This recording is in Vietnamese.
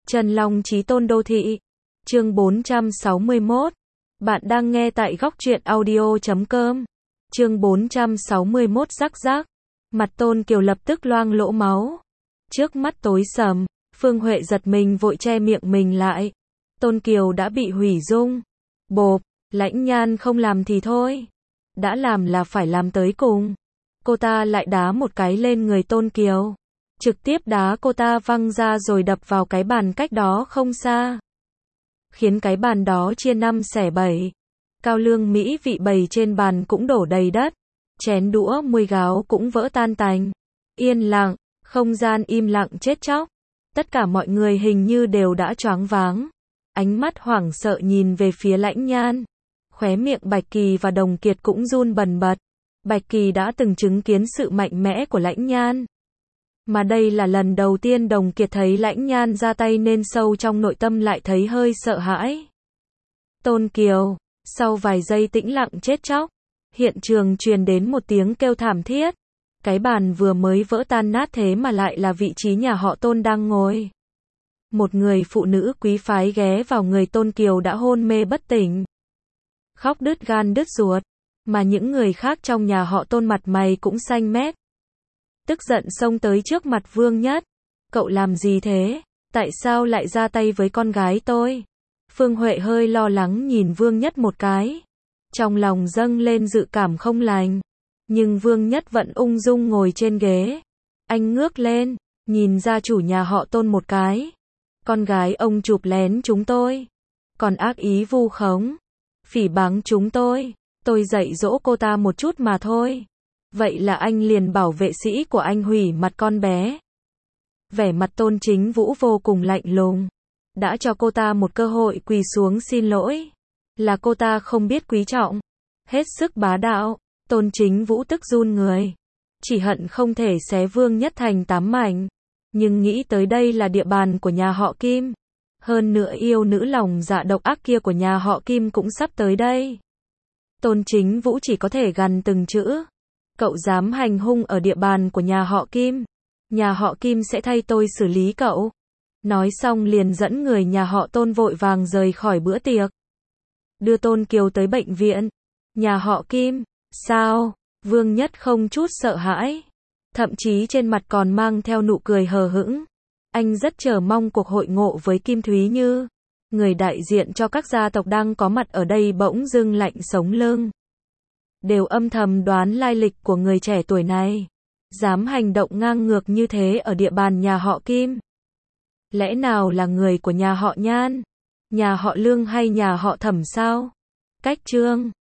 Trần Long Chí Tôn Đô Thị. Chương 461. Bạn đang nghe tại góc truyện audio.com. Chương 461 rắc rác. Mặt Tôn Kiều lập tức loang lỗ máu. Trước mắt tối sầm, Phương Huệ giật mình vội che miệng mình lại. Tôn Kiều đã bị hủy dung. Bộp, Lãnh Nhan không làm thì thôi. Đã làm là phải làm tới cùng. Cô ta lại đá một cái lên người Tôn Kiều. Trực tiếp đá cô ta văng ra rồi đập vào cái bàn cách đó không xa. Khiến cái bàn đó chia 5 xẻ 7. Cao lương mỹ vị bày trên bàn cũng đổ đầy đất. Chén đũa muôi gáo cũng vỡ tan tành. Yên lặng, không gian im lặng chết chóc. Tất cả mọi người hình như đều đã choáng váng. Ánh mắt hoảng sợ nhìn về phía Lãnh Nhan. Khóe miệng Bạch Kỳ và Đồng Kiệt cũng run bần bật. Bạch Kỳ đã từng chứng kiến sự mạnh mẽ của Lãnh Nhan. Mà đây là lần đầu tiên Đồng Kiệt thấy Lãnh Nhan ra tay nên sâu trong nội tâm lại thấy hơi sợ hãi. Tôn Kiều, sau vài giây tĩnh lặng chết chóc, hiện trường truyền đến một tiếng kêu thảm thiết. Cái bàn vừa mới vỡ tan nát thế mà lại là vị trí nhà họ Tôn đang ngồi. Một người phụ nữ quý phái ghé vào người Tôn Kiều đã hôn mê bất tỉnh. Khóc đứt gan đứt ruột, mà những người khác trong nhà họ Tôn mặt mày cũng xanh mét. Tức giận xông tới trước mặt Vương Nhất. Cậu làm gì thế? Tại sao lại ra tay với con gái tôi? Phương Huệ hơi lo lắng nhìn Vương Nhất một cái. Trong lòng dâng lên dự cảm không lành. Nhưng Vương Nhất vẫn ung dung ngồi trên ghế. Anh ngước lên, nhìn gia chủ nhà họ Tôn một cái. Con gái ông chụp lén chúng tôi. Còn ác ý vu khống. Phỉ báng chúng tôi. Tôi dạy dỗ cô ta một chút mà thôi. Vậy là anh liền bảo vệ sĩ của anh hủy mặt con bé. Vẻ mặt Tôn Chính Vũ vô cùng lạnh lùng. Đã cho cô ta một cơ hội quỳ xuống xin lỗi. Là cô ta không biết quý trọng. Hết sức bá đạo. Tôn Chính Vũ tức run người. Chỉ hận không thể xé Vương Nhất thành 8 mảnh. Nhưng nghĩ tới đây là địa bàn của nhà họ Kim. Hơn nữa yêu nữ lòng dạ độc ác kia của nhà họ Kim cũng sắp tới đây. Tôn Chính Vũ chỉ có thể gằn từng chữ. Cậu dám hành hung ở địa bàn của nhà họ Kim. Nhà họ Kim sẽ thay tôi xử lý cậu. Nói xong liền dẫn người nhà họ Tôn vội vàng rời khỏi bữa tiệc. Đưa Tôn Kiều tới bệnh viện. Nhà họ Kim, sao? Vương Nhất không chút sợ hãi. Thậm chí trên mặt còn mang theo nụ cười hờ hững. Anh rất chờ mong cuộc hội ngộ với Kim Thúy Như. Người đại diện cho các gia tộc đang có mặt ở đây bỗng dưng lạnh sống lưng. Đều âm thầm đoán lai lịch của người trẻ tuổi này. Dám hành động ngang ngược như thế ở địa bàn nhà họ Kim. Lẽ nào là người của nhà họ Nhan? Nhà họ Lương hay nhà họ Thẩm sao? Cách Trương,